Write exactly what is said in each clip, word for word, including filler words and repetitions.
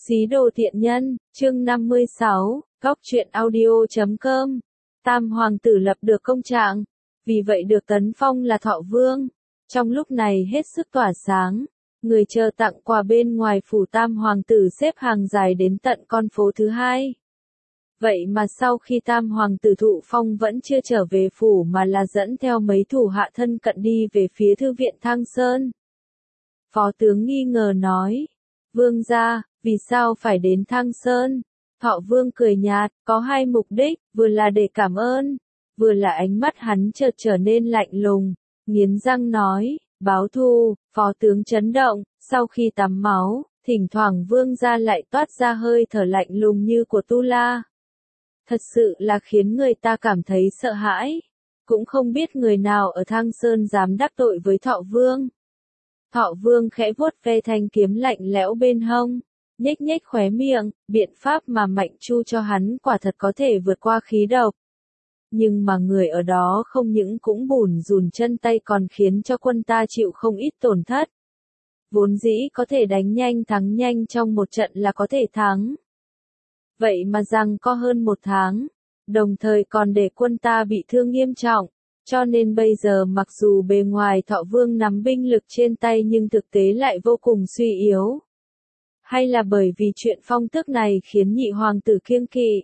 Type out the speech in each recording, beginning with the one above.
Xí đồ tiện nhân, chương năm mươi sáu, góc truyện audio chấm com. Tam hoàng tử lập được công trạng, vì vậy được tấn phong là Thọ Vương. Trong lúc này hết sức tỏa sáng, người chờ tặng quà bên ngoài phủ tam hoàng tử xếp hàng dài đến tận con phố thứ hai. Vậy mà sau khi tam hoàng tử thụ phong vẫn chưa trở về phủ mà là dẫn theo mấy thủ hạ thân cận đi về phía thư viện Thang Sơn. Phó tướng nghi ngờ nói, vương gia, vì sao phải đến Thang Sơn? Thọ Vương cười nhạt, có hai mục đích, vừa là để cảm ơn, vừa là ánh mắt hắn chợt trở nên lạnh lùng, nghiến răng nói, báo thù. Phó tướng chấn động, sau khi tắm máu, thỉnh thoảng vương gia lại toát ra hơi thở lạnh lùng như của Tu La. Thật sự là khiến người ta cảm thấy sợ hãi, cũng không biết người nào ở Thang Sơn dám đắc tội với Thọ Vương. Thọ Vương khẽ vuốt ve thanh kiếm lạnh lẽo bên hông, nhếch nhếch khóe miệng, biện pháp mà Mạnh Chu cho hắn quả thật có thể vượt qua khí độc. Nhưng mà người ở đó không những cũng bủn rủn chân tay còn khiến cho quân ta chịu không ít tổn thất. Vốn dĩ có thể đánh nhanh thắng nhanh trong một trận là có thể thắng. Vậy mà rằng có hơn một tháng, đồng thời còn để quân ta bị thương nghiêm trọng. Cho nên bây giờ mặc dù bề ngoài Thọ Vương nắm binh lực trên tay nhưng thực tế lại vô cùng suy yếu. Hay là bởi vì chuyện phong tước này khiến nhị hoàng tử kiêng kỵ?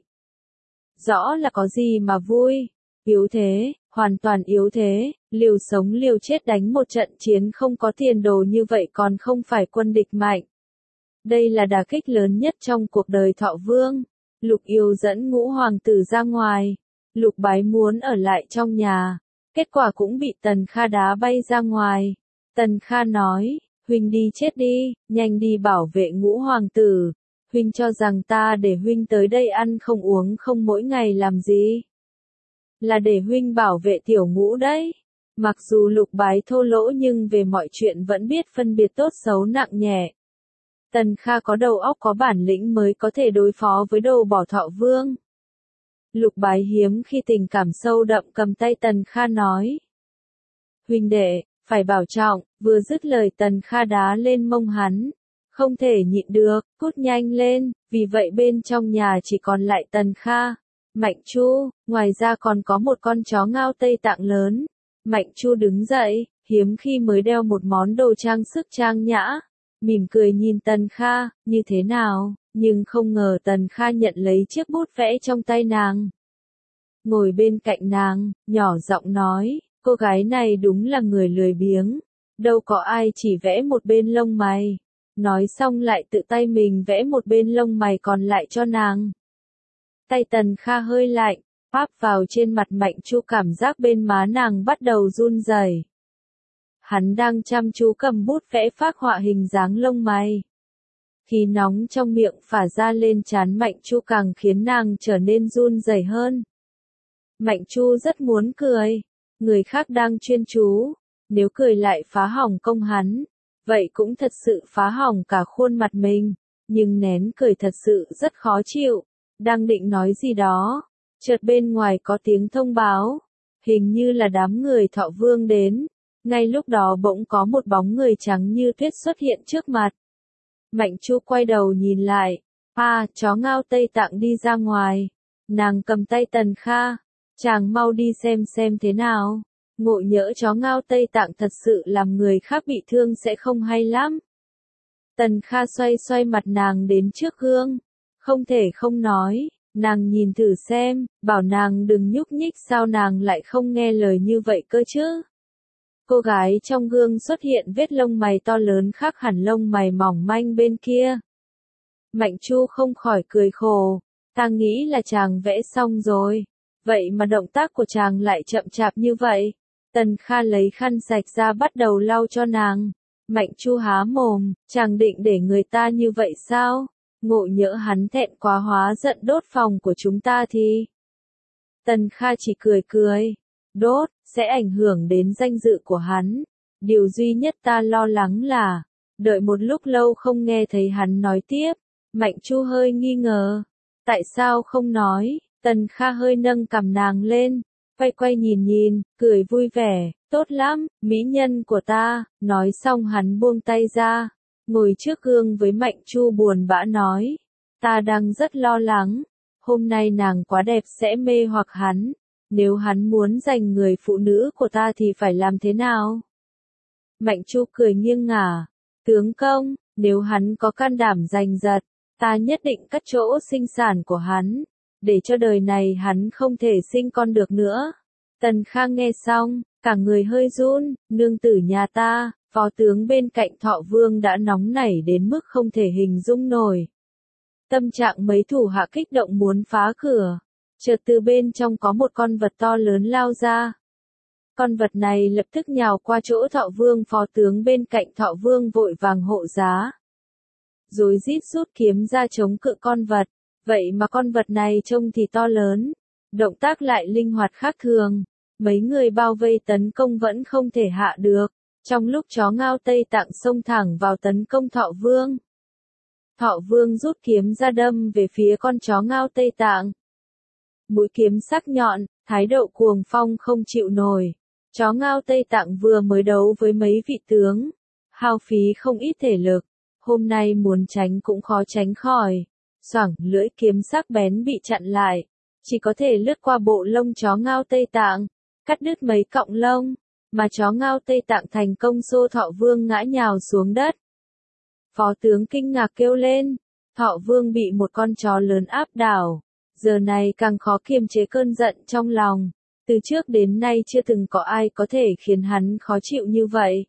Rõ là có gì mà vui, yếu thế, hoàn toàn yếu thế, liều sống liều chết đánh một trận chiến không có tiền đồ như vậy còn không phải quân địch mạnh. Đây là đả kích lớn nhất trong cuộc đời Thọ Vương. Lục Yêu dẫn ngũ hoàng tử ra ngoài, Lục Bái muốn ở lại trong nhà. Kết quả cũng bị Tần Kha đá bay ra ngoài. Tần Kha nói, huynh đi chết đi, nhanh đi bảo vệ ngũ hoàng tử. Huynh cho rằng ta để huynh tới đây ăn không uống không mỗi ngày làm gì? Là để huynh bảo vệ tiểu ngũ đấy. Mặc dù Lục Bái thô lỗ nhưng về mọi chuyện vẫn biết phân biệt tốt xấu nặng nhẹ. Tần Kha có đầu óc có bản lĩnh mới có thể đối phó với đồ bỏ Thọ Vương. Lục Bái hiếm khi tình cảm sâu đậm cầm tay Tần Kha nói. Huynh đệ, phải bảo trọng, vừa dứt lời Tần Kha đá lên mông hắn. Không thể nhịn được, cút nhanh lên, vì vậy bên trong nhà chỉ còn lại Tần Kha, Mạnh Chu, ngoài ra còn có một con chó ngao Tây Tạng lớn. Mạnh Chu đứng dậy, hiếm khi mới đeo một món đồ trang sức trang nhã, mỉm cười nhìn Tần Kha, như thế nào? Nhưng không ngờ Tần Kha nhận lấy chiếc bút vẽ trong tay nàng. Ngồi bên cạnh nàng, nhỏ giọng nói, cô gái này đúng là người lười biếng. Đâu có ai chỉ vẽ một bên lông mày. Nói xong lại tự tay mình vẽ một bên lông mày còn lại cho nàng. Tay Tần Kha hơi lạnh, áp vào trên mặt Mạnh Chu cảm giác bên má nàng bắt đầu run rẩy. Hắn đang chăm chú cầm bút vẽ phác họa hình dáng lông mày. Khí nóng trong miệng phả ra lên trán Mạnh Chu càng khiến nàng trở nên run rẩy hơn. Mạnh Chu rất muốn cười, người khác đang chuyên chú, nếu cười lại phá hỏng công hắn, vậy cũng thật sự phá hỏng cả khuôn mặt mình, nhưng nén cười thật sự rất khó chịu, đang định nói gì đó, chợt bên ngoài có tiếng thông báo, hình như là đám người Thọ Vương đến, ngay lúc đó bỗng có một bóng người trắng như tuyết xuất hiện trước mặt. Mạnh Chu quay đầu nhìn lại, à, chó ngao Tây Tạng đi ra ngoài, nàng cầm tay Tần Kha, chàng mau đi xem xem thế nào, ngộ nhỡ chó ngao Tây Tạng thật sự làm người khác bị thương sẽ không hay lắm. Tần Kha xoay xoay mặt nàng đến trước gương, không thể không nói, nàng nhìn thử xem, bảo nàng đừng nhúc nhích sao nàng lại không nghe lời như vậy cơ chứ. Cô gái trong gương xuất hiện vết lông mày to lớn khác hẳn lông mày mỏng manh bên kia. Mạnh Chu không khỏi cười khổ, ta nghĩ là chàng vẽ xong rồi, vậy mà động tác của chàng lại chậm chạp như vậy. Tần Kha lấy khăn sạch ra bắt đầu lau cho nàng. Mạnh Chu há mồm, chàng định để người ta như vậy sao? Ngộ nhỡ hắn thẹn quá hóa giận đốt phòng của chúng ta thì... Tần Kha chỉ cười cười, đốt, sẽ ảnh hưởng đến danh dự của hắn. Điều duy nhất ta lo lắng là, đợi một lúc lâu không nghe thấy hắn nói tiếp. Mạnh Chu hơi nghi ngờ, tại sao không nói? Tần Kha hơi nâng cằm nàng lên, quay quay nhìn nhìn, cười vui vẻ, tốt lắm, mỹ nhân của ta, nói xong hắn buông tay ra, ngồi trước gương với Mạnh Chu buồn bã nói, ta đang rất lo lắng, hôm nay nàng quá đẹp sẽ mê hoặc hắn, nếu hắn muốn giành người phụ nữ của ta thì phải làm thế nào? Mạnh Chu cười nghiêng ngả, tướng công, nếu hắn có can đảm giành giật, ta nhất định cắt chỗ sinh sản của hắn, để cho đời này hắn không thể sinh con được nữa. Tần Kha nghe xong, cả người hơi run, nương tử nhà ta, phó tướng bên cạnh Thọ Vương đã nóng nảy đến mức không thể hình dung nổi. Tâm trạng mấy thủ hạ kích động muốn phá cửa, chợt từ bên trong có một con vật to lớn lao ra. Con vật này lập tức nhào qua chỗ Thọ Vương, phó tướng bên cạnh Thọ Vương vội vàng hộ giá. Rồi rít rút kiếm ra chống cự con vật, vậy mà con vật này trông thì to lớn, động tác lại linh hoạt khác thường, mấy người bao vây tấn công vẫn không thể hạ được, trong lúc chó ngao Tây Tạng xông thẳng vào tấn công Thọ Vương. Thọ Vương rút kiếm ra đâm về phía con chó ngao Tây Tạng. Mũi kiếm sắc nhọn, thái độ cuồng phong không chịu nổi. Chó ngao Tây Tạng vừa mới đấu với mấy vị tướng, hao phí không ít thể lực, hôm nay muốn tránh cũng khó tránh khỏi. Xoảng, lưỡi kiếm sắc bén bị chặn lại, chỉ có thể lướt qua bộ lông chó ngao Tây Tạng, cắt đứt mấy cọng lông, mà chó ngao Tây Tạng thành công xô Thọ Vương ngã nhào xuống đất. Phó tướng kinh ngạc kêu lên, Thọ Vương bị một con chó lớn áp đảo, giờ này càng khó kiềm chế cơn giận trong lòng, từ trước đến nay chưa từng có ai có thể khiến hắn khó chịu như vậy.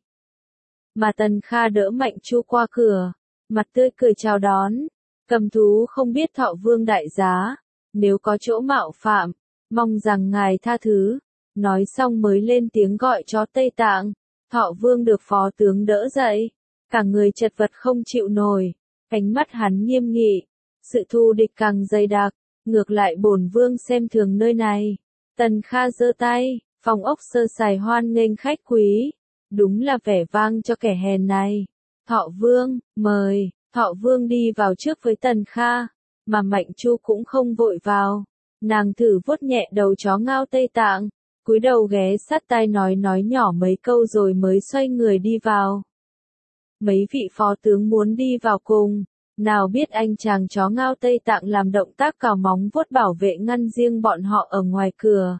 Mà Tần Kha đỡ Mạnh Chu qua cửa, mặt tươi cười chào đón, cầm thú không biết Thọ Vương đại giá, nếu có chỗ mạo phạm, mong rằng ngài tha thứ. Nói xong mới lên tiếng gọi chó Tây Tạng. Thọ Vương được phó tướng đỡ dậy, cả người chật vật không chịu nổi, ánh mắt hắn nghiêm nghị, sự thù địch càng dày đặc, ngược lại bổn vương xem thường nơi này. Tần Kha giơ tay, phòng ốc sơ sài hoan nghênh khách quý, đúng là vẻ vang cho kẻ hèn này. Thọ Vương, mời. Thọ Vương đi vào trước với Tần Kha, mà Mạnh Chu cũng không vội vào, nàng thử vuốt nhẹ đầu chó ngao Tây Tạng, cúi đầu ghé sát tai nói nói nhỏ mấy câu rồi mới xoay người đi vào. Mấy vị phó tướng muốn đi vào cùng, nào biết anh chàng chó ngao Tây Tạng làm động tác cào móng vuốt bảo vệ ngăn riêng bọn họ ở ngoài cửa.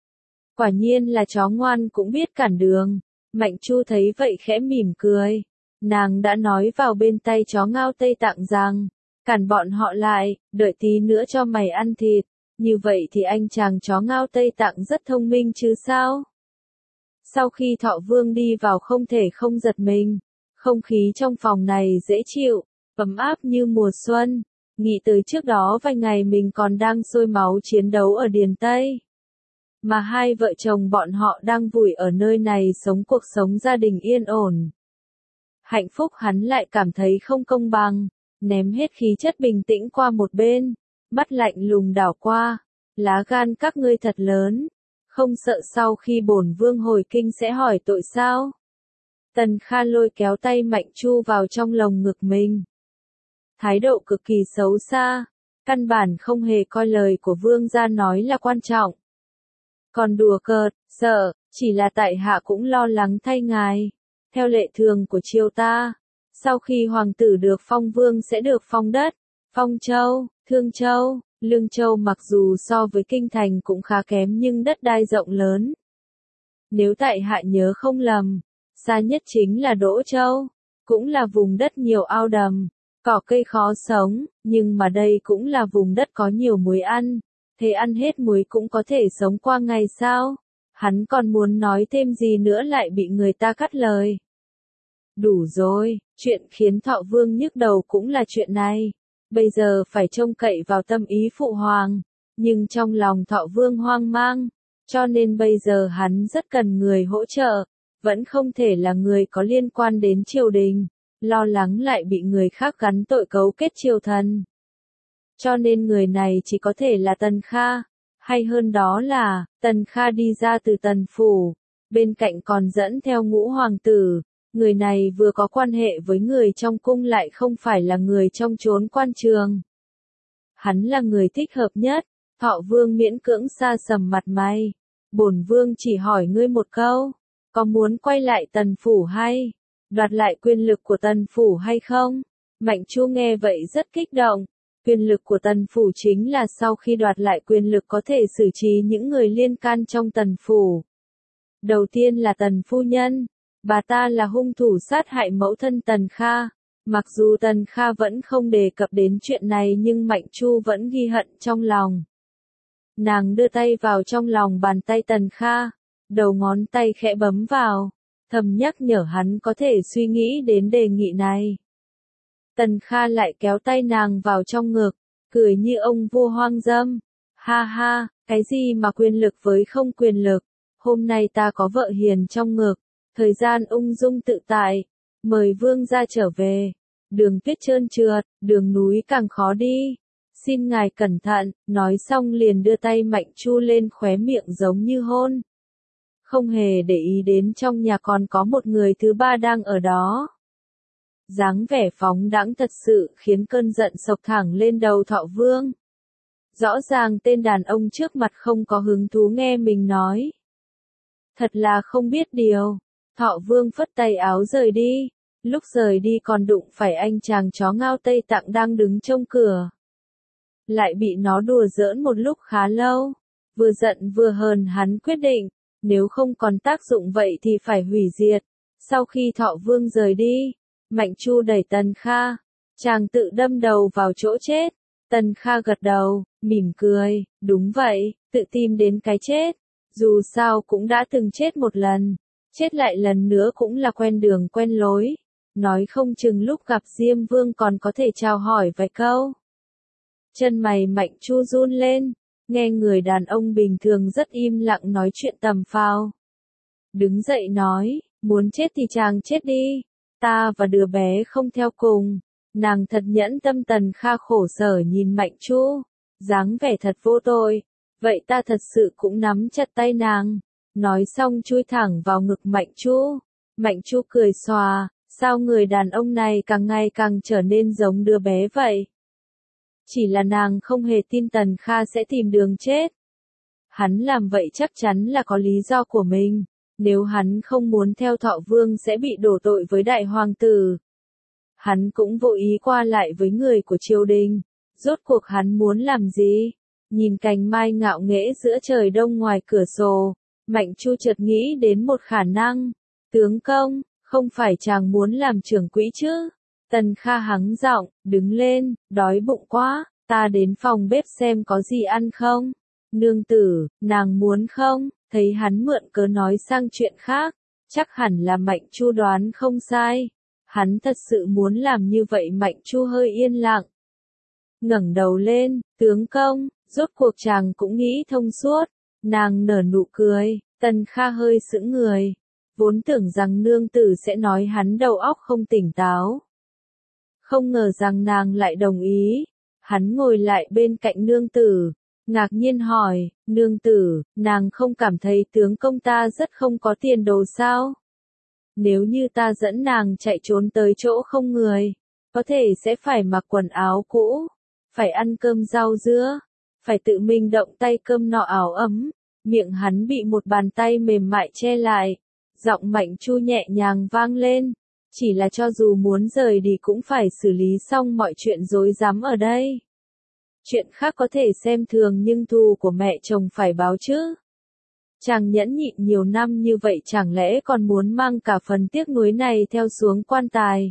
Quả nhiên là chó ngoan cũng biết cản đường, Mạnh Chu thấy vậy khẽ mỉm cười, nàng đã nói vào bên tay chó ngao Tây Tạng rằng, cản bọn họ lại, đợi tí nữa cho mày ăn thịt. Như vậy thì anh chàng chó ngao Tây Tạng rất thông minh chứ sao? Sau khi Thọ Vương đi vào không thể không giật mình, không khí trong phòng này dễ chịu, ấm áp như mùa xuân, nghĩ tới trước đó vài ngày mình còn đang sôi máu chiến đấu ở Điền Tây. Mà hai vợ chồng bọn họ đang vùi ở nơi này sống cuộc sống gia đình yên ổn. Hạnh phúc hắn lại cảm thấy không công bằng, ném hết khí chất bình tĩnh qua một bên. Mắt lạnh lùng đảo qua, lá gan các ngươi thật lớn, không sợ sau khi bổn vương hồi kinh sẽ hỏi tội sao? Tần Kha lôi kéo tay Mạnh Chu vào trong lồng ngực mình. Thái độ cực kỳ xấu xa, căn bản không hề coi lời của vương gia nói là quan trọng. Còn đùa cợt, sợ, chỉ là tại hạ cũng lo lắng thay ngài. Theo lệ thường của triều ta, sau khi hoàng tử được phong vương sẽ được phong đất, Phong Châu, Thương Châu, Lương Châu mặc dù so với kinh thành cũng khá kém nhưng đất đai rộng lớn. Nếu tại hạ nhớ không lầm, xa nhất chính là Đỗ Châu, cũng là vùng đất nhiều ao đầm, cỏ cây khó sống, nhưng mà đây cũng là vùng đất có nhiều muối ăn, thế ăn hết muối cũng có thể sống qua ngày sao? Hắn còn muốn nói thêm gì nữa lại bị người ta cắt lời. Đủ rồi, chuyện khiến Thọ Vương nhức đầu cũng là chuyện này. Bây giờ phải trông cậy vào tâm ý phụ hoàng, nhưng trong lòng Thọ Vương hoang mang, cho nên bây giờ hắn rất cần người hỗ trợ, vẫn không thể là người có liên quan đến triều đình, lo lắng lại bị người khác gắn tội cấu kết triều thần. Cho nên người này chỉ có thể là Tần Kha, hay hơn đó là, Tần Kha đi ra từ Tần Phủ, bên cạnh còn dẫn theo ngũ hoàng tử. Người này vừa có quan hệ với người trong cung lại không phải là người trong chốn quan trường. Hắn là người thích hợp nhất. Thọ Vương miễn cưỡng sa sầm mặt mày. Bổn vương chỉ hỏi ngươi một câu, có muốn quay lại Tần Phủ hay? Đoạt lại quyền lực của Tần Phủ hay không? Mạnh Chu nghe vậy rất kích động. Quyền lực của Tần Phủ chính là sau khi đoạt lại quyền lực có thể xử trí những người liên can trong Tần Phủ. Đầu tiên là Tần Phu Nhân. Bà ta là hung thủ sát hại mẫu thân Tần Kha. Mặc dù Tần Kha vẫn không đề cập đến chuyện này nhưng Mạnh Chu vẫn ghi hận trong lòng. Nàng đưa tay vào trong lòng bàn tay Tần Kha. Đầu ngón tay khẽ bấm vào. Thầm nhắc nhở hắn có thể suy nghĩ đến đề nghị này. Tần Kha lại kéo tay nàng vào trong ngực, cười như ông vua hoang dâm. Ha ha, cái gì mà quyền lực với không quyền lực, hôm nay ta có vợ hiền trong ngực, thời gian ung dung tự tại, mời vương gia trở về. Đường tuyết trơn trượt, đường núi càng khó đi. Xin ngài cẩn thận, nói xong liền đưa tay Mạnh Chu lên khóe miệng giống như hôn. Không hề để ý đến trong nhà còn có một người thứ ba đang ở đó. Dáng vẻ phóng đãng thật sự khiến cơn giận sộc thẳng lên đầu Thọ Vương. Rõ ràng tên đàn ông trước mặt không có hứng thú nghe mình nói. Thật là không biết điều. Thọ Vương phất tay áo rời đi. Lúc rời đi còn đụng phải anh chàng chó ngao Tây Tạng đang đứng trông cửa. Lại bị nó đùa giỡn một lúc khá lâu. Vừa giận vừa hờn hắn quyết định, nếu không còn tác dụng vậy thì phải hủy diệt. Sau khi Thọ Vương rời đi, Mạnh Chu đẩy Tần Kha. Chàng tự đâm đầu vào chỗ chết. Tần Kha gật đầu, mỉm cười, đúng vậy, tự tìm đến cái chết. Dù sao cũng đã từng chết một lần. Chết lại lần nữa cũng là quen đường quen lối. Nói không chừng lúc gặp Diêm Vương còn có thể chào hỏi vài câu. Chân mày Mạnh Chu run lên. Nghe người đàn ông bình thường rất im lặng nói chuyện tầm phào. Đứng dậy nói, muốn chết thì chàng chết đi. Ta và đứa bé không theo cùng. Nàng thật nhẫn tâm. Tần Kha khổ sở nhìn Mạnh Chu. Dáng vẻ thật vô tội. Vậy ta thật sự cũng nắm chặt tay nàng. Nói xong chui thẳng vào ngực Mạnh Chu. Mạnh Chu cười xòa. Sao người đàn ông này càng ngày càng trở nên giống đứa bé vậy? Chỉ là nàng không hề tin Tần Kha sẽ tìm đường chết. Hắn làm vậy chắc chắn là có lý do của mình. Nếu hắn không muốn theo Thọ Vương sẽ bị đổ tội với đại hoàng tử. Hắn cũng vô ý qua lại với người của triều đình. Rốt cuộc hắn muốn làm gì? Nhìn cành mai ngạo nghễ giữa trời đông ngoài cửa sổ, Mạnh Chu chợt nghĩ đến một khả năng. Tướng công, không phải chàng muốn làm trưởng quỹ chứ? Tần Kha hắng giọng, đứng lên, đói bụng quá, ta đến phòng bếp xem có gì ăn không? Nương tử, nàng muốn không? Thấy hắn mượn cớ nói sang chuyện khác, chắc hẳn là Mạnh Chu đoán không sai. Hắn thật sự muốn làm như vậy. Mạnh Chu hơi yên lặng. Ngẩng đầu lên, tướng công, rốt cuộc chàng cũng nghĩ thông suốt. Nàng nở nụ cười, Tần Kha hơi sững người. Vốn tưởng rằng nương tử sẽ nói hắn đầu óc không tỉnh táo. Không ngờ rằng nàng lại đồng ý. Hắn ngồi lại bên cạnh nương tử. Ngạc nhiên hỏi, nương tử, nàng không cảm thấy tướng công ta rất không có tiền đồ sao? Nếu như ta dẫn nàng chạy trốn tới chỗ không người, có thể sẽ phải mặc quần áo cũ, phải ăn cơm rau dưa, phải tự mình động tay cơm nọ áo ấm. Miệng hắn bị một bàn tay mềm mại che lại. Giọng Mạnh Chu nhẹ nhàng vang lên. Chỉ là cho dù muốn rời đi cũng phải xử lý xong mọi chuyện rối rắm ở đây. Chuyện khác có thể xem thường nhưng thù của mẹ chồng phải báo chứ. Chàng nhẫn nhịn nhiều năm như vậy chẳng lẽ còn muốn mang cả phần tiếc nuối này theo xuống quan tài.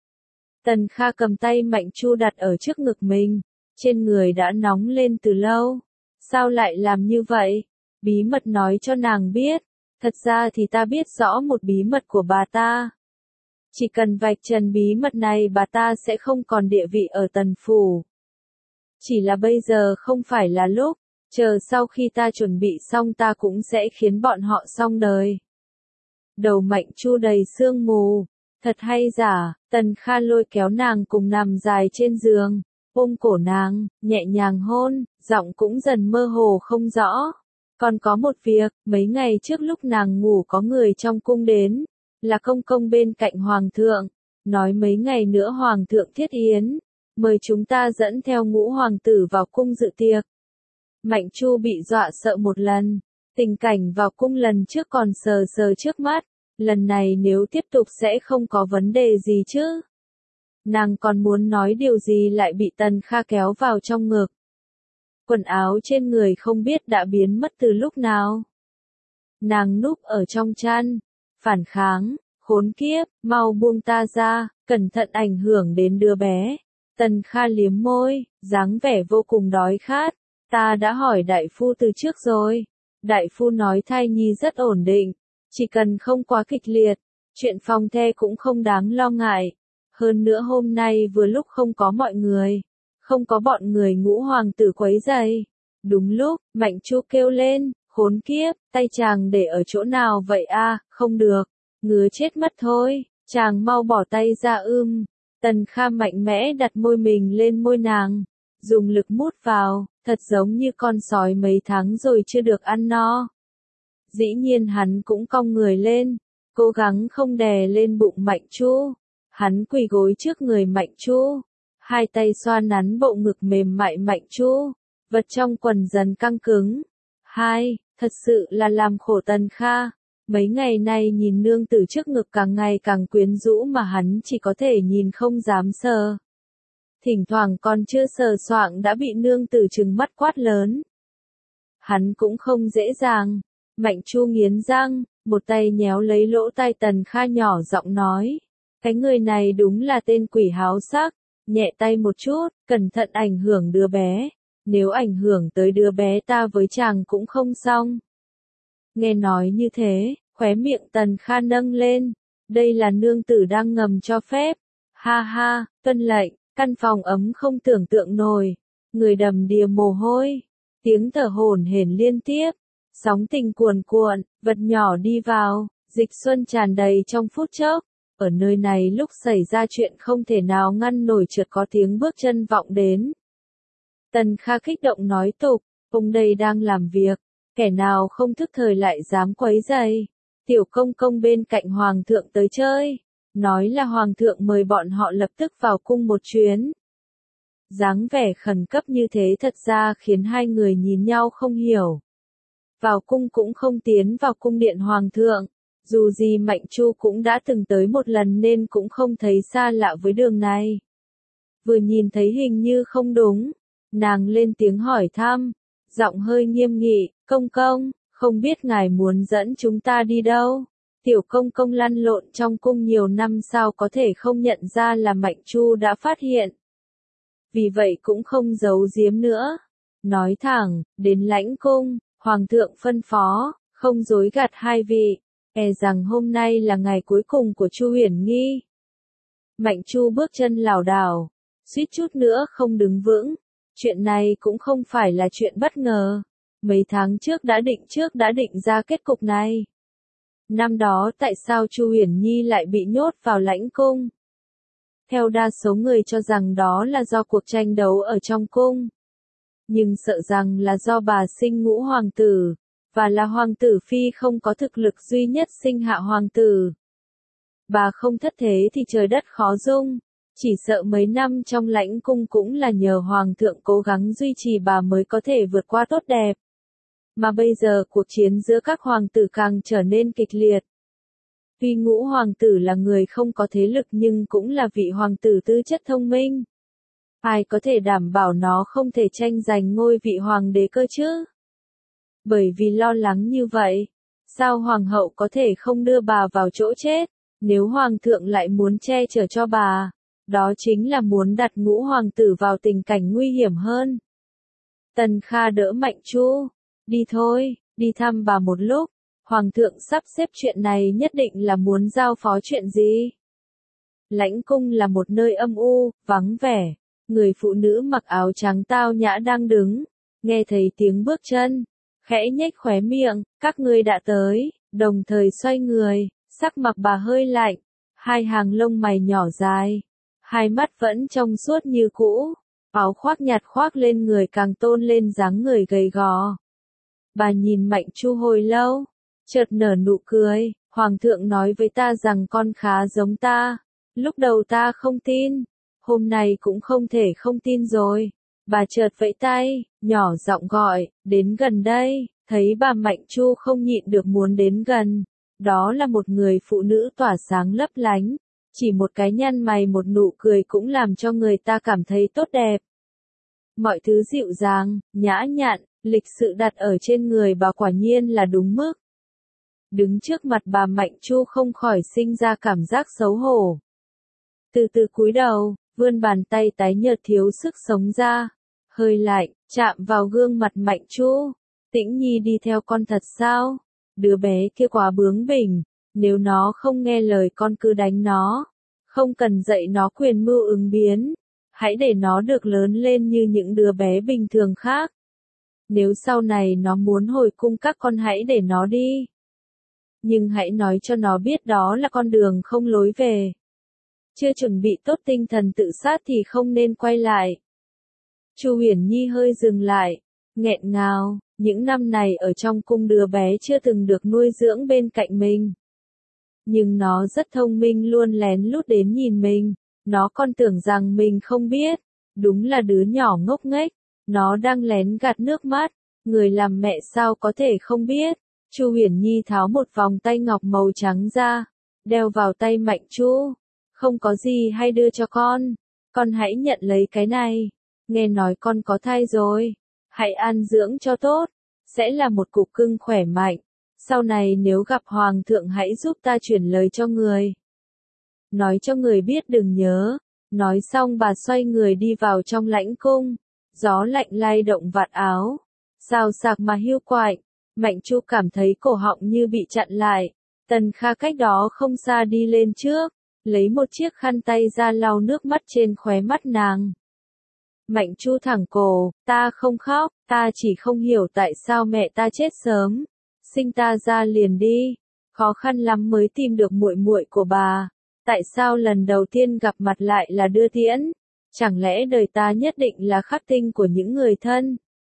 Tần Kha cầm tay Mạnh Chu đặt ở trước ngực mình. Trên người đã nóng lên từ lâu. Sao lại làm như vậy? Bí mật nói cho nàng biết. Thật ra thì ta biết rõ một bí mật của bà ta. Chỉ cần vạch trần bí mật này bà ta sẽ không còn địa vị ở Tần Phủ. Chỉ là bây giờ không phải là lúc, chờ sau khi ta chuẩn bị xong ta cũng sẽ khiến bọn họ xong đời. Đầu Mạnh Chu đầy sương mù, thật hay giả. Tần Kha lôi kéo nàng cùng nằm dài trên giường, ôm cổ nàng, nhẹ nhàng hôn, giọng cũng dần mơ hồ không rõ. Còn có một việc, mấy ngày trước lúc nàng ngủ có người trong cung đến, là công công bên cạnh hoàng thượng, nói mấy ngày nữa hoàng thượng thiết yến, mời chúng ta dẫn theo ngũ hoàng tử vào cung dự tiệc. Mạnh Chu bị dọa sợ một lần, tình cảnh vào cung lần trước còn sờ sờ trước mắt, Lần này nếu tiếp tục sẽ không có vấn đề gì chứ. Nàng còn muốn nói điều gì lại bị Tần Kha kéo vào trong ngực. Quần áo trên người không biết đã biến mất từ lúc nào. Nàng núp ở trong chăn, phản kháng, khốn kiếp, mau buông ta ra, cẩn thận ảnh hưởng đến đứa bé. Tần Kha liếm môi, dáng vẻ vô cùng đói khát. Ta đã hỏi đại phu từ trước rồi. Đại phu nói thai nhi rất ổn định, chỉ cần không quá kịch liệt, chuyện phòng the cũng không đáng lo ngại. Hơn nữa hôm nay vừa lúc không có mọi người, không có bọn người Ngũ hoàng tử quấy rầy. Đúng lúc, Mạnh Chu kêu lên, khốn kiếp, tay chàng để ở chỗ nào vậy a? Không được, ngứa chết mất thôi, chàng mau bỏ tay ra ưm. Tần Kha mạnh mẽ đặt môi mình lên môi nàng, dùng lực mút vào, thật giống như con sói mấy tháng rồi chưa được ăn no. Dĩ nhiên hắn cũng cong người lên, cố gắng không đè lên bụng Mạnh Chu. Hắn quỳ gối trước người Mạnh Chu, hai tay xoa nắn bộ ngực mềm mại Mạnh Chu, vật trong quần dần căng cứng. Hai, thật sự là làm khổ Tần Kha. Mấy ngày nay nhìn nương tử trước ngực càng ngày càng quyến rũ mà hắn chỉ có thể nhìn không dám sờ. Thỉnh thoảng còn chưa sờ soạng đã bị nương tử trừng mắt quát lớn. Hắn cũng không dễ dàng. Mạnh Chu nghiến răng, một tay nhéo lấy lỗ tai Tần Kha nhỏ giọng nói. Cái người này đúng là tên quỷ háo sắc, nhẹ tay một chút, cẩn thận ảnh hưởng đứa bé. Nếu ảnh hưởng tới đứa bé ta với chàng cũng không xong. Nghe nói như thế, khóe miệng Tần Kha nâng lên. Đây là nương tử đang ngầm cho phép. Ha ha, tuân lệnh, căn phòng ấm không tưởng tượng nổi. Người đầm đìa mồ hôi, tiếng thở hổn hển liên tiếp. Sóng tình cuồn cuộn, vật nhỏ đi vào, dịch xuân tràn đầy trong phút chốc. Ở nơi này lúc xảy ra chuyện không thể nào ngăn nổi chợt có tiếng bước chân vọng đến. Tần Kha kích động nói tục, ông đây đang làm việc, kẻ nào không thức thời lại dám quấy rầy. Tiểu công công bên cạnh hoàng thượng tới chơi, nói là hoàng thượng mời bọn họ lập tức vào cung một chuyến. Dáng vẻ khẩn cấp như thế thật ra khiến hai người nhìn nhau không hiểu. Vào cung cũng không tiến vào cung điện hoàng thượng. Dù gì Mạnh Chu cũng đã từng tới một lần nên cũng không thấy xa lạ với đường này. Vừa nhìn thấy hình như không đúng, nàng lên tiếng hỏi thăm, giọng hơi nghiêm nghị, công công, không biết ngài muốn dẫn chúng ta đi đâu? Tiểu công công lăn lộn trong cung nhiều năm sao có thể không nhận ra là Mạnh Chu đã phát hiện. Vì vậy cũng không giấu giếm nữa. Nói thẳng, đến lãnh cung, hoàng thượng phân phó, không dối gạt hai vị. E rằng hôm nay là ngày cuối cùng của Chu Huyền Nghi. Mạnh Chu bước chân lảo đảo, suýt chút nữa không đứng vững. Chuyện này cũng không phải là chuyện bất ngờ. Mấy tháng trước đã định trước đã định ra kết cục này. Năm đó tại sao Chu Huyền Nhi lại bị nhốt vào lãnh cung? Theo đa số người cho rằng đó là do cuộc tranh đấu ở trong cung. Nhưng sợ rằng là do bà sinh ngũ hoàng tử. Và là hoàng tử phi không có thực lực duy nhất sinh hạ hoàng tử. Bà không thất thế thì trời đất khó dung, chỉ sợ mấy năm trong lãnh cung cũng là nhờ hoàng thượng cố gắng duy trì bà mới có thể vượt qua tốt đẹp. Mà bây giờ cuộc chiến giữa các hoàng tử càng trở nên kịch liệt. Tuy ngũ hoàng tử là người không có thế lực nhưng cũng là vị hoàng tử tư chất thông minh. Ai có thể đảm bảo nó không thể tranh giành ngôi vị hoàng đế cơ chứ? Bởi vì lo lắng như vậy, sao hoàng hậu có thể không đưa bà vào chỗ chết, nếu hoàng thượng lại muốn che chở cho bà, đó chính là muốn đặt ngũ hoàng tử vào tình cảnh nguy hiểm hơn. Tần Kha đỡ Mạnh Chu, đi thôi, đi thăm bà một lúc, hoàng thượng sắp xếp chuyện này nhất định là muốn giao phó chuyện gì. Lãnh cung là một nơi âm u, vắng vẻ, người phụ nữ mặc áo trắng tao nhã đang đứng, nghe thấy tiếng bước chân. Khẽ nhếch khóe miệng, các ngươi đã tới, đồng thời xoay người, sắc mặt bà hơi lạnh, hai hàng lông mày nhỏ dài, hai mắt vẫn trong suốt như cũ, áo khoác nhạt khoác lên người càng tôn lên dáng người gầy gò. Bà nhìn Mạnh Chu hồi lâu, chợt nở nụ cười, hoàng thượng nói với ta rằng con khá giống ta, lúc đầu ta không tin, hôm nay cũng không thể không tin rồi. Bà chợt vẫy tay, nhỏ giọng gọi, đến gần đây, thấy bà Mạnh Chu không nhịn được muốn đến gần, Đó là một người phụ nữ tỏa sáng lấp lánh, chỉ một cái nhăn mày một nụ cười cũng làm cho người ta cảm thấy tốt đẹp. Mọi thứ dịu dàng, nhã nhặn, lịch sự đặt ở trên người bà quả nhiên là đúng mức. Đứng trước mặt bà Mạnh Chu không khỏi sinh ra cảm giác xấu hổ. Từ từ cúi đầu, vươn bàn tay tái nhợt thiếu sức sống ra, hơi lạnh, chạm vào gương mặt Mạnh Chu. Tĩnh Nhi đi theo con thật sao? Đứa bé kia quá bướng bỉnh, nếu nó không nghe lời con cứ đánh nó, không cần dạy nó quyền mưu ứng biến, hãy để nó được lớn lên như những đứa bé bình thường khác. Nếu sau này nó muốn hồi cung các con hãy để nó đi. Nhưng hãy nói cho nó biết đó là con đường không lối về. Chưa chuẩn bị tốt tinh thần tự sát thì không nên quay lại. Chu Huyền Nhi hơi dừng lại, nghẹn ngào, những năm này ở trong cung đứa bé chưa từng được nuôi dưỡng bên cạnh mình. Nhưng nó rất thông minh luôn lén lút đến nhìn mình, nó còn tưởng rằng mình không biết, đúng là đứa nhỏ ngốc nghếch, nó đang lén gạt nước mắt, người làm mẹ sao có thể không biết. Chu Huyền Nhi tháo một vòng tay ngọc màu trắng ra, đeo vào tay Mạnh Chu. Không có gì hay đưa cho con, con hãy nhận lấy cái này, nghe nói con có thai rồi, hãy ăn dưỡng cho tốt, sẽ là một cục cưng khỏe mạnh, sau này nếu gặp Hoàng thượng hãy giúp ta chuyển lời cho người. Nói cho người biết đừng nhớ, nói xong bà xoay người đi vào trong lãnh cung, gió lạnh lay động vạt áo, xào xạc mà hiu quạnh, Mạnh Chu cảm thấy cổ họng như bị chặn lại, Tần Kha cách đó không xa đi lên trước, lấy một chiếc khăn tay ra lau nước mắt trên khóe mắt nàng. Mạnh Chu thẳng cổ, ta không khóc, ta chỉ không hiểu tại sao mẹ ta chết sớm, sinh ta ra liền đi, khó khăn lắm mới tìm được muội muội của bà, tại sao lần đầu tiên gặp mặt lại là đưa tiễn, chẳng lẽ đời ta nhất định là khắc tinh của những người thân.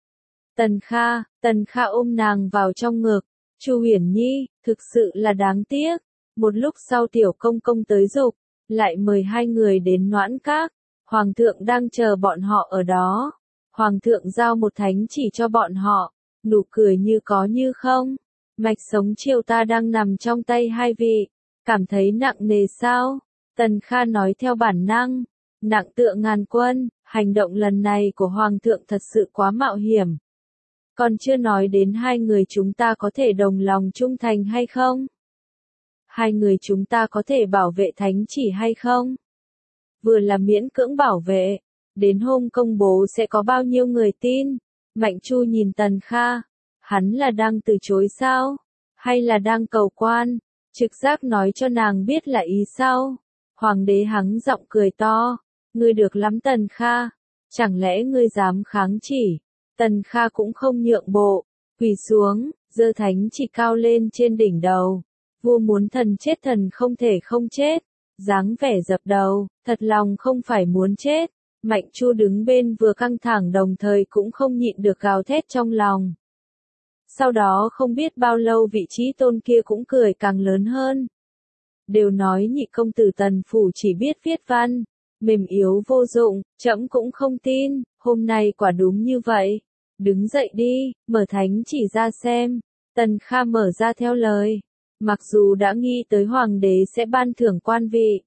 Tần Kha, Tần Kha ôm nàng vào trong ngực, Chu Huyền Nhi, thực sự là đáng tiếc. Một lúc sau tiểu công công tới giục, lại mời hai người đến Noãn Các, Hoàng thượng đang chờ bọn họ ở đó. Hoàng thượng giao một thánh chỉ cho bọn họ, nụ cười như có như không. Mạch sống chiều ta đang nằm trong tay hai vị, cảm thấy nặng nề sao? Tần Kha nói theo bản năng, nặng tựa ngàn quân, hành động lần này của Hoàng thượng thật sự quá mạo hiểm. Còn chưa nói đến hai người chúng ta có thể đồng lòng trung thành hay không? Hai người chúng ta có thể bảo vệ thánh chỉ hay không? Vừa là miễn cưỡng bảo vệ, đến hôm công bố sẽ có bao nhiêu người tin? Mạnh Chu nhìn Tần Kha, hắn là đang từ chối sao? Hay là đang cầu quan? Trực giác nói cho nàng biết là ý sao? Hoàng đế hắng giọng cười to, ngươi được lắm Tần Kha, chẳng lẽ ngươi dám kháng chỉ? Tần Kha cũng không nhượng bộ, quỳ xuống, giơ thánh chỉ cao lên trên đỉnh đầu. Vua muốn thần chết thần không thể không chết, dáng vẻ dập đầu, thật lòng không phải muốn chết. Mạnh Chu đứng bên vừa căng thẳng đồng thời cũng không nhịn được gào thét trong lòng. Sau đó không biết bao lâu vị trí tôn kia cũng cười càng lớn hơn. Đều nói nhị công tử Tần phủ chỉ biết viết văn, mềm yếu vô dụng, trẫm cũng không tin, hôm nay quả đúng như vậy. Đứng dậy đi, mở thánh chỉ ra xem. Tần Kha mở ra theo lời. Mặc dù đã nghĩ tới hoàng đế sẽ ban thưởng quan vị,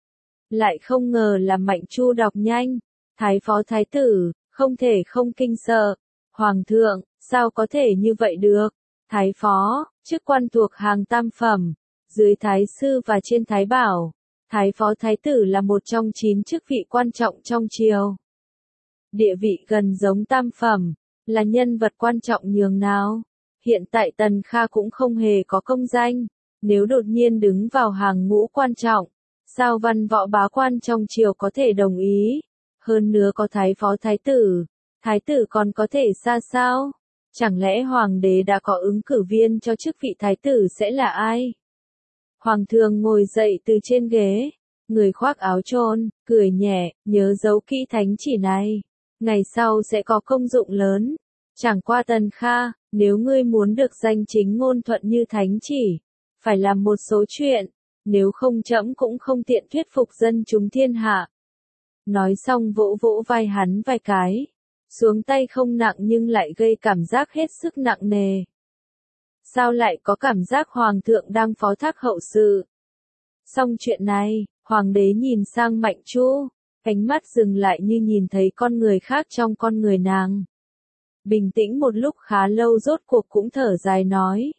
lại không ngờ là Mạnh Chu đọc nhanh. Thái phó thái tử, không thể không kinh sợ. Hoàng thượng, sao có thể như vậy được? Thái phó, chức quan thuộc hàng tam phẩm, dưới thái sư và trên thái bảo. Thái phó thái tử là một trong chín chức vị quan trọng trong triều. Địa vị gần giống tam phẩm, là nhân vật quan trọng nhường nào. Hiện tại Tần Kha cũng không hề có công danh, nếu đột nhiên đứng vào hàng ngũ quan trọng, sao văn võ bá quan trong triều có thể đồng ý? Hơn nữa có thái phó thái tử, thái tử còn có thể xa sao? Chẳng lẽ hoàng đế đã có ứng cử viên cho chức vị thái tử sẽ là ai? Hoàng thượng ngồi dậy từ trên ghế, người khoác áo trôn, cười nhẹ, nhớ giấu kỹ thánh chỉ này, ngày sau sẽ có công dụng lớn. Chẳng qua Tần Kha, nếu ngươi muốn được danh chính ngôn thuận như thánh chỉ, phải làm một số chuyện, nếu không trẫm cũng không tiện thuyết phục dân chúng thiên hạ. Nói xong vỗ vỗ vai hắn vài cái, xuống tay không nặng nhưng lại gây cảm giác hết sức nặng nề. Sao lại có cảm giác Hoàng thượng đang phó thác hậu sự? Xong chuyện này, Hoàng đế nhìn sang Mạnh Chu, ánh mắt dừng lại như nhìn thấy con người khác trong con người nàng. Bình tĩnh một lúc khá lâu rốt cuộc cũng thở dài nói.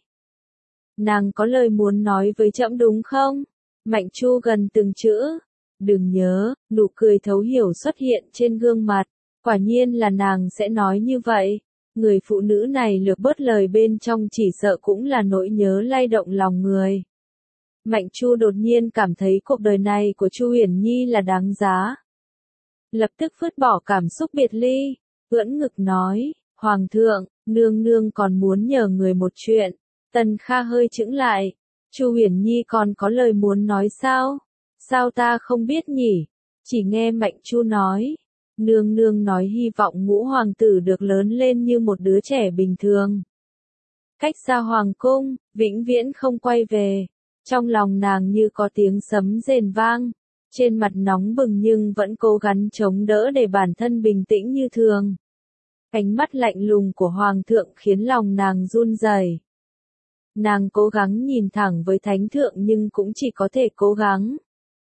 Nàng có lời muốn nói với trẫm đúng không? Mạnh Chu gần từng chữ. Đừng nhớ, nụ cười thấu hiểu xuất hiện trên gương mặt. Quả nhiên là nàng sẽ nói như vậy. Người phụ nữ này lược bớt lời bên trong chỉ sợ cũng là nỗi nhớ lay động lòng người. Mạnh Chu đột nhiên cảm thấy cuộc đời này của Chu Uyển Nhi là đáng giá. Lập tức vứt bỏ cảm xúc biệt ly, ưỡn ngực nói, Hoàng thượng, nương nương còn muốn nhờ người một chuyện. Tần Kha hơi chững lại, Chu Uyển Nhi còn có lời muốn nói sao? Sao ta không biết nhỉ? Chỉ nghe Mạnh Chu nói, nương nương nói hy vọng ngũ hoàng tử được lớn lên như một đứa trẻ bình thường. Cách xa hoàng cung, vĩnh viễn không quay về. Trong lòng nàng như có tiếng sấm rền vang, trên mặt nóng bừng nhưng vẫn cố gắng chống đỡ để bản thân bình tĩnh như thường. Ánh mắt lạnh lùng của hoàng thượng khiến lòng nàng run rẩy. Nàng cố gắng nhìn thẳng với thánh thượng nhưng cũng chỉ có thể cố gắng.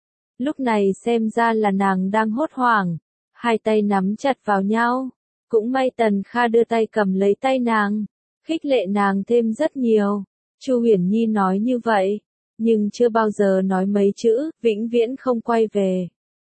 Lúc này xem ra là nàng đang hốt hoảng, hai tay nắm chặt vào nhau. Cũng may Tần Kha đưa tay cầm lấy tay nàng, khích lệ nàng thêm rất nhiều. Chu Uyển Nhi nói như vậy, nhưng chưa bao giờ nói mấy chữ, vĩnh viễn không quay về.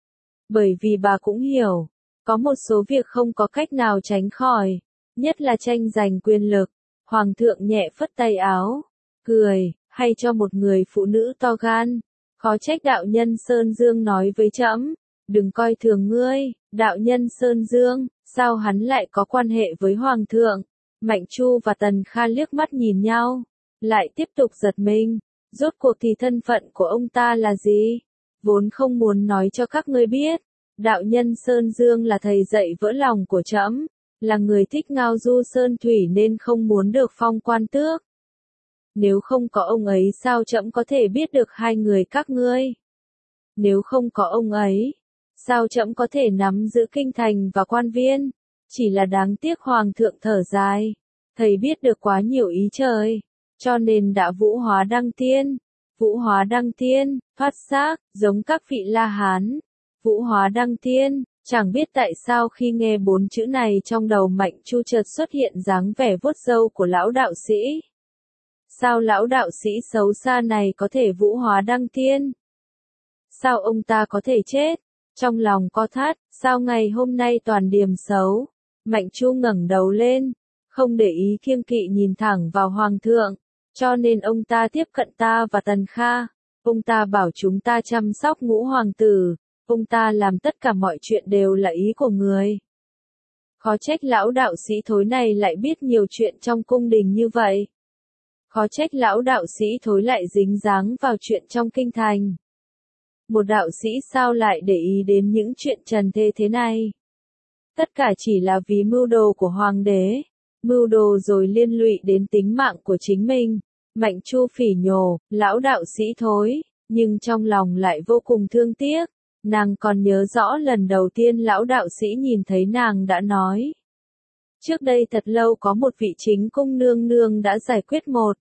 Bởi vì bà cũng hiểu, có một số việc không có cách nào tránh khỏi, nhất là tranh giành quyền lực. Hoàng thượng nhẹ phất tay áo, cười, hay cho một người phụ nữ to gan. Khó trách đạo nhân Sơn Dương nói với trẫm, đừng coi thường ngươi. Đạo nhân Sơn Dương, sao hắn lại có quan hệ với Hoàng thượng? Mạnh Chu và Tần Kha liếc mắt nhìn nhau, lại tiếp tục giật mình. Rốt cuộc thì thân phận của ông ta là gì? Vốn không muốn nói cho các ngươi biết. Đạo nhân Sơn Dương là thầy dạy vỡ lòng của trẫm, là người thích ngao du sơn thủy nên không muốn được phong quan tước. Nếu không có ông ấy sao trẫm có thể biết được hai người các ngươi? Nếu không có ông ấy, sao trẫm có thể nắm giữ kinh thành và quan viên? Chỉ là đáng tiếc hoàng thượng thở dài, thầy biết được quá nhiều ý trời, cho nên đã vũ hóa đăng tiên. Vũ hóa đăng tiên, thoát xác, giống các vị La Hán. Vũ hóa đăng tiên, chẳng biết tại sao khi nghe bốn chữ này trong đầu Mạnh Chu chợt xuất hiện dáng vẻ vuốt râu của lão đạo sĩ. Sao lão đạo sĩ xấu xa này có thể vũ hóa đăng tiên? Sao ông ta có thể chết? Trong lòng co thắt, sao ngày hôm nay toàn điểm xấu? Mạnh Chu ngẩng đầu lên, không để ý kiêng kỵ nhìn thẳng vào hoàng thượng, cho nên ông ta tiếp cận ta và Tần Kha. Ông ta bảo chúng ta chăm sóc ngũ hoàng tử, ông ta làm tất cả mọi chuyện đều là ý của người. Khó trách lão đạo sĩ thối này lại biết nhiều chuyện trong cung đình như vậy. Khó trách lão đạo sĩ thối lại dính dáng vào chuyện trong kinh thành. Một đạo sĩ sao lại để ý đến những chuyện trần thế thế này? Tất cả chỉ là vì mưu đồ của hoàng đế, mưu đồ rồi liên lụy đến tính mạng của chính mình. Mạnh Chu phỉ nhổ, lão đạo sĩ thối, nhưng trong lòng lại vô cùng thương tiếc. Nàng còn nhớ rõ lần đầu tiên lão đạo sĩ nhìn thấy nàng đã nói. Trước đây thật lâu có một vị chính cung nương nương đã giải quyết một,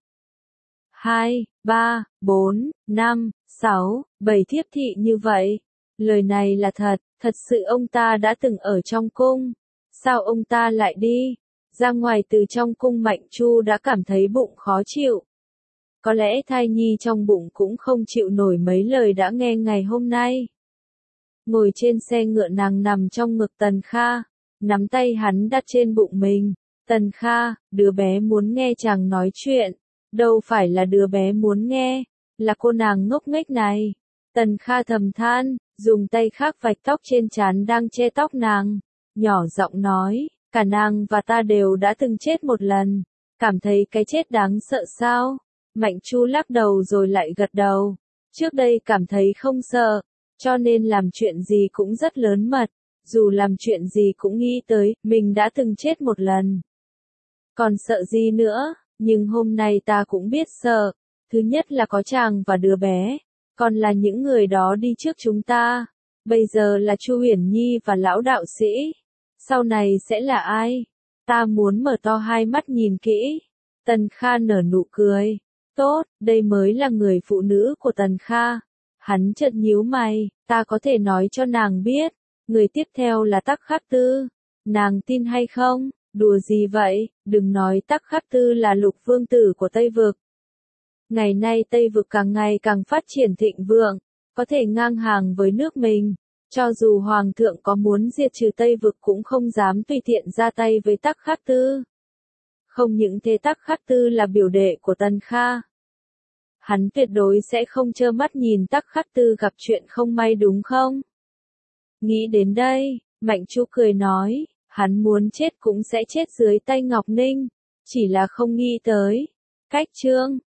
hai, ba, bốn, năm, sáu, bảy thiếp thị như vậy. Lời này là thật, thật sự ông ta đã từng ở trong cung. Sao ông ta lại đi? Ra ngoài từ trong cung Mạnh Chu đã cảm thấy bụng khó chịu. Có lẽ thai nhi trong bụng cũng không chịu nổi mấy lời đã nghe ngày hôm nay. Ngồi trên xe ngựa nàng nằm trong ngực Tần Kha, nắm tay hắn đặt trên bụng mình. Tần Kha, đứa bé muốn nghe chàng nói chuyện. Đâu phải là đứa bé muốn nghe, là cô nàng ngốc nghếch này. Tần Kha thầm than, dùng tay khác vạch tóc trên trán đang che tóc nàng. Nhỏ giọng nói, cả nàng và ta đều đã từng chết một lần. Cảm thấy cái chết đáng sợ sao? Mạnh Chu lắc đầu rồi lại gật đầu. Trước đây cảm thấy không sợ, cho nên làm chuyện gì cũng rất lớn mật. Dù làm chuyện gì cũng nghĩ tới, mình đã từng chết một lần. Còn sợ gì nữa? Nhưng hôm nay ta cũng biết sợ. Thứ nhất là có chàng và đứa bé, còn là những người đó đi trước chúng ta. Bây giờ là Chu Uyển Nhi và lão đạo sĩ. Sau này sẽ là ai? Ta muốn mở to hai mắt nhìn kỹ. Tần Kha nở nụ cười. Tốt, đây mới là người phụ nữ của Tần Kha. Hắn chợt nhíu mày, ta có thể nói cho nàng biết, người tiếp theo là Tắc Khắc Tư. Nàng tin hay không? Đùa gì vậy, đừng nói Tắc Khắc Tư là lục vương tử của Tây Vực. Ngày nay Tây Vực càng ngày càng phát triển thịnh vượng, có thể ngang hàng với nước mình. Cho dù Hoàng thượng có muốn diệt trừ Tây Vực cũng không dám tùy tiện ra tay với Tắc Khắc Tư. Không những thế, Tắc Khắc Tư là biểu đệ của Tần Kha. Hắn tuyệt đối sẽ không trơ mắt nhìn Tắc Khắc Tư gặp chuyện không may đúng không? Nghĩ đến đây, Mạnh Chu cười nói, hắn muốn chết cũng sẽ chết dưới tay Ngọc Ninh, chỉ là không nghĩ tới. Cách chương